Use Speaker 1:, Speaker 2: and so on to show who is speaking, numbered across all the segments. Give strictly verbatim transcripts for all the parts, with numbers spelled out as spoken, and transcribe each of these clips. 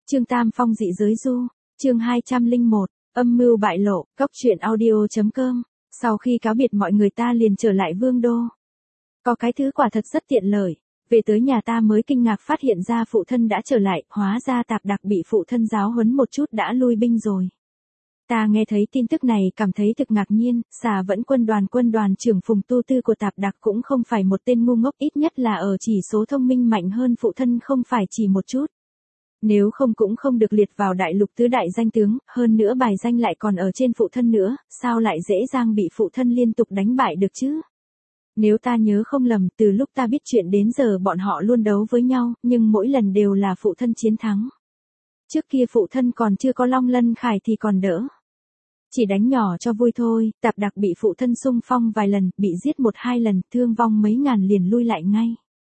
Speaker 1: Trương Tam Phong dị giới du, chương hai trăm lẻ một, âm mưu bại lộ, góc truyện audio chấm com. Sau khi cáo biệt mọi người ta liền trở lại vương đô. Có cái thứ quả thật rất tiện lợi. Về tới nhà ta mới kinh ngạc phát hiện ra phụ thân đã trở lại, hóa ra Tạp Đặc bị phụ thân giáo huấn một chút đã lui binh rồi. Ta nghe thấy tin tức này cảm thấy thực ngạc nhiên, Xà Vẫn quân đoàn quân đoàn trưởng Phùng Tu Tư của Tạp Đặc cũng không phải một tên ngu ngốc, ít nhất là ở chỉ số thông minh mạnh hơn phụ thân không phải chỉ một chút. Nếu không cũng không được liệt vào đại lục tứ đại danh tướng, hơn nữa bài danh lại còn ở trên phụ thân nữa, sao lại dễ dàng bị phụ thân liên tục đánh bại được chứ? Nếu ta nhớ không lầm, từ lúc ta biết chuyện đến giờ bọn họ luôn đấu với nhau, nhưng mỗi lần đều là phụ thân chiến thắng. Trước kia phụ thân còn chưa có Long Lân Khải thì còn đỡ. Chỉ đánh nhỏ cho vui thôi, Tạp Đặc bị phụ thân xung phong vài lần, bị giết một hai lần, thương vong mấy ngàn liền lui lại ngay.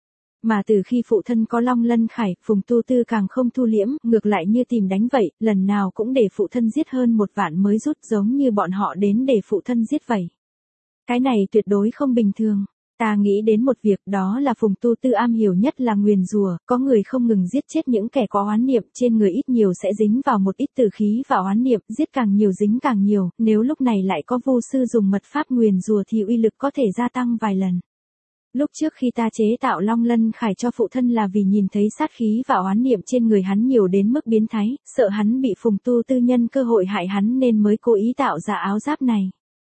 Speaker 1: Mà từ khi phụ thân có Long Lân Khải, Phùng Tu Tư càng không thu liễm, ngược lại như tìm đánh vậy, lần nào cũng để phụ thân giết hơn một vạn mới rút, giống như bọn họ đến để phụ thân giết vậy. Cái này tuyệt đối không bình thường. Ta nghĩ đến một việc, đó là Phùng Tu Tư am hiểu nhất là nguyền rủa, có người không ngừng giết chết những kẻ có oán niệm, trên người ít nhiều sẽ dính vào một ít tử khí và oán niệm, giết càng nhiều dính càng nhiều, nếu lúc này lại có vu sư dùng mật pháp nguyền rủa thì uy lực có thể gia tăng vài lần. Lúc trước khi ta chế tạo Long Lân Khải cho phụ thân là vì nhìn thấy sát khí và oán niệm trên người hắn nhiều đến mức biến thái, sợ hắn bị Phùng Tu Tư nhân cơ hội hại hắn nên mới cố ý tạo ra áo giáp này.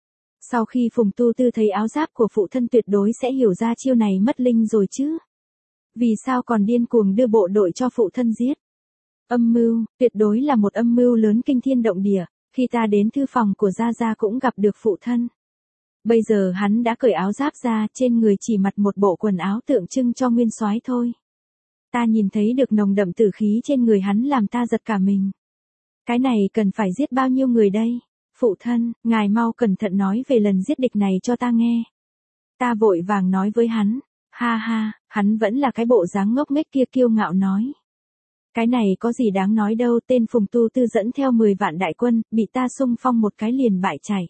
Speaker 1: Sau khi Phùng Tu Tư thấy áo giáp của phụ thân tuyệt đối sẽ hiểu ra chiêu này mất linh rồi chứ. Vì sao còn điên cuồng đưa bộ đội cho phụ thân giết? Âm mưu, tuyệt đối là một âm mưu lớn kinh thiên động địa, khi ta đến thư phòng của Gia Gia cũng gặp được phụ thân. Bây giờ hắn đã cởi áo giáp ra, trên người chỉ mặc một bộ quần áo tượng trưng cho nguyên soái thôi. Ta nhìn thấy được nồng đậm tử khí trên người hắn làm ta giật cả mình. Cái này cần phải giết bao nhiêu người đây? Phụ thân, ngài mau cẩn thận nói về lần giết địch này cho ta nghe. Ta vội vàng nói với hắn. Ha ha, hắn vẫn là cái bộ dáng ngốc nghếch kia kiêu ngạo nói. Cái này có gì đáng nói đâu, tên Phùng Tu Tư dẫn theo mười vạn đại quân, bị ta xung phong một cái liền bại chạy.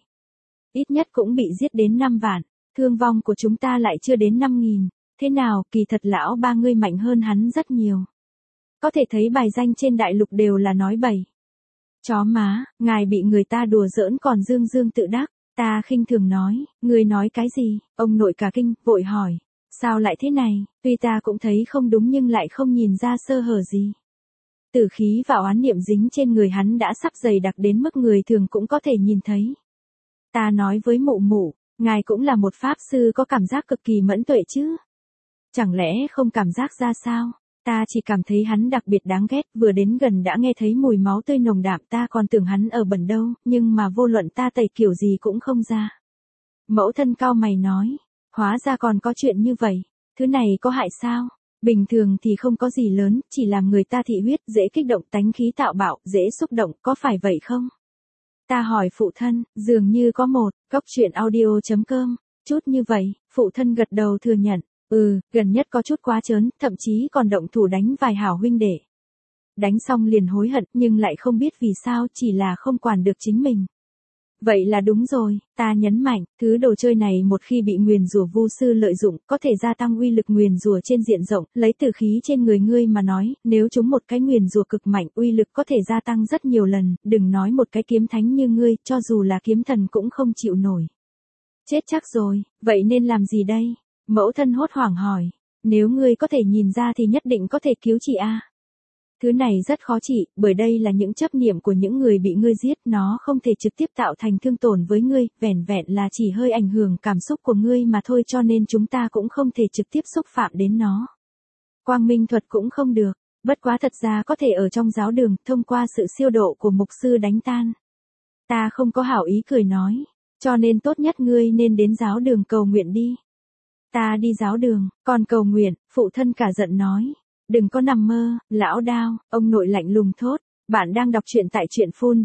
Speaker 1: Ít nhất cũng bị giết đến năm vạn, thương vong của chúng ta lại chưa đến năm nghìn. Thế nào, kỳ thật lão ba ngươi mạnh hơn hắn rất nhiều. Có thể thấy bài danh trên đại lục đều là nói bậy. Chó má, ngài bị người ta đùa giỡn còn dương dương tự đắc. Ta khinh thường nói, ngươi nói cái gì? Ông nội cả kinh, vội hỏi. Sao lại thế này? Tuy ta cũng thấy không đúng nhưng lại không nhìn ra sơ hở gì. Tử khí và oán niệm dính trên người hắn đã sắp dày đặc đến mức người thường cũng có thể nhìn thấy. Ta nói với mụ mụ, ngài cũng là một pháp sư có cảm giác cực kỳ mẫn tuệ chứ. Chẳng lẽ không cảm giác ra sao? Ta chỉ cảm thấy hắn đặc biệt đáng ghét, vừa đến gần đã nghe thấy mùi máu tươi nồng đạm, ta còn tưởng hắn ở bẩn đâu, nhưng mà vô luận ta tẩy kiểu gì cũng không ra. Mẫu thân cau mày nói, hóa ra còn có chuyện như vậy, thứ này có hại sao? Bình thường thì không có gì lớn, chỉ làm người ta thị huyết, dễ kích động, tánh khí tạo bạo, dễ xúc động, có phải vậy không? Ta hỏi phụ thân, dường như có một, góc truyện audio chấm com, chút như vậy, phụ thân gật đầu thừa nhận. Ừ, gần nhất có chút quá trớn, thậm chí còn động thủ đánh vài hảo huynh đệ. Đánh xong liền hối hận, nhưng lại không biết vì sao, chỉ là không quản được chính mình. Vậy là đúng rồi, ta nhấn mạnh, thứ đồ chơi này một khi bị nguyền rủa vu sư lợi dụng, có thể gia tăng uy lực nguyền rủa trên diện rộng, lấy tử khí trên người ngươi mà nói, nếu chúng một cái nguyền rủa cực mạnh, uy lực có thể gia tăng rất nhiều lần, đừng nói một cái kiếm thánh như ngươi, cho dù là kiếm thần cũng không chịu nổi. Chết chắc rồi, vậy nên làm gì đây? Mẫu thân hốt hoảng hỏi, nếu ngươi có thể nhìn ra thì nhất định có thể cứu chị a. Thứ này rất khó trị, bởi đây là những chấp niệm của những người bị ngươi giết, nó không thể trực tiếp tạo thành thương tổn với ngươi, vẻn vẹn là chỉ hơi ảnh hưởng cảm xúc của ngươi mà thôi, cho nên chúng ta cũng không thể trực tiếp xúc phạm đến nó. Quang minh thuật cũng không được, bất quá thật ra có thể ở trong giáo đường, thông qua sự siêu độ của mục sư đánh tan. Ta không có hảo ý cười nói, cho nên tốt nhất ngươi nên đến giáo đường cầu nguyện đi. Ta đi giáo đường, còn cầu nguyện, phụ thân cả giận nói. Đừng có nằm mơ, lão Đao, ông nội lạnh lùng thốt. Bạn đang đọc truyện tại truyện phun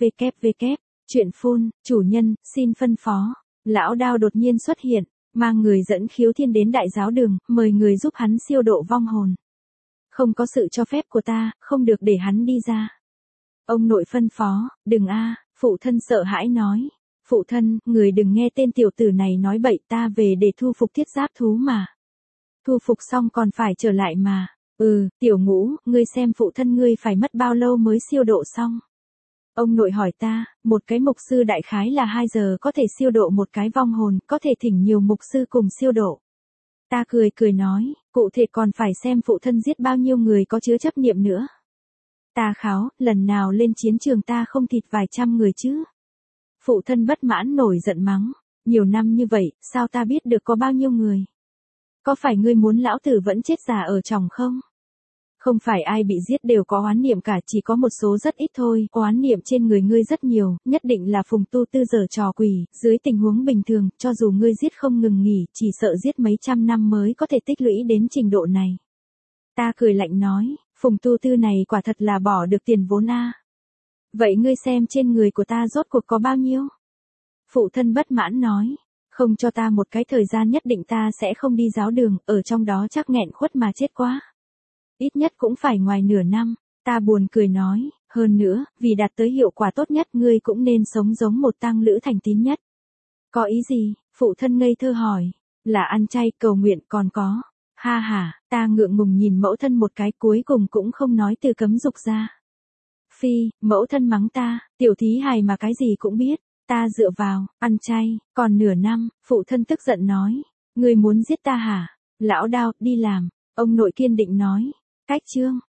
Speaker 1: www. Truyện phun, chủ nhân, xin phân phó. Lão Đao đột nhiên xuất hiện, mang người dẫn Khiếu Thiên đến đại giáo đường, mời người giúp hắn siêu độ vong hồn. Không có sự cho phép của ta, không được để hắn đi ra. Ông nội phân phó, đừng a, phụ thân sợ hãi nói. Phụ thân, người đừng nghe tên tiểu tử này nói bậy, ta về để thu phục thiết giáp thú mà. Thu phục xong còn phải trở lại mà. Ừ, tiểu Ngũ, ngươi xem phụ thân ngươi phải mất bao lâu mới siêu độ xong. Ông nội hỏi ta, một cái mục sư đại khái là hai giờ có thể siêu độ một cái vong hồn, có thể thỉnh nhiều mục sư cùng siêu độ. Ta cười cười nói, cụ thể còn phải xem phụ thân giết bao nhiêu người có chứa chấp niệm nữa. Ta kháo, lần nào lên chiến trường ta không thịt vài trăm người chứ. Phụ thân bất mãn nổi giận mắng, nhiều năm như vậy, sao ta biết được có bao nhiêu người? Có phải ngươi muốn lão tử vẫn chết già ở chồng không? Không phải ai bị giết đều có oán niệm cả, chỉ có một số rất ít thôi, oán niệm trên người ngươi rất nhiều, nhất định là Phùng Tu Tư giở trò quỷ, dưới tình huống bình thường, cho dù ngươi giết không ngừng nghỉ, chỉ sợ giết mấy trăm năm mới có thể tích lũy đến trình độ này. Ta cười lạnh nói, Phùng Tu Tư này quả thật là bỏ được tiền vốn a. Vậy ngươi xem trên người của ta rốt cuộc có bao nhiêu? Phụ thân bất mãn nói, không cho ta một cái thời gian nhất định ta sẽ không đi giáo đường, ở trong đó chắc nghẹn khuất mà chết quá. Ít nhất cũng phải ngoài nửa năm, ta buồn cười nói, hơn nữa, vì đạt tới hiệu quả tốt nhất ngươi cũng nên sống giống một tăng lữ thành tín nhất. Có ý gì? Phụ thân ngây thơ hỏi, là ăn chay cầu nguyện còn có. Ha ha, ta ngượng ngùng nhìn mẫu thân một cái cuối cùng cũng không nói từ cấm dục ra. Phi, mẫu thân mắng ta, tiểu thí hài mà cái gì cũng biết, ta dựa vào, ăn chay, còn nửa năm, phụ thân tức giận nói, ngươi muốn giết ta hả? Lão Đao, đi làm, ông nội kiên định nói, cách chương.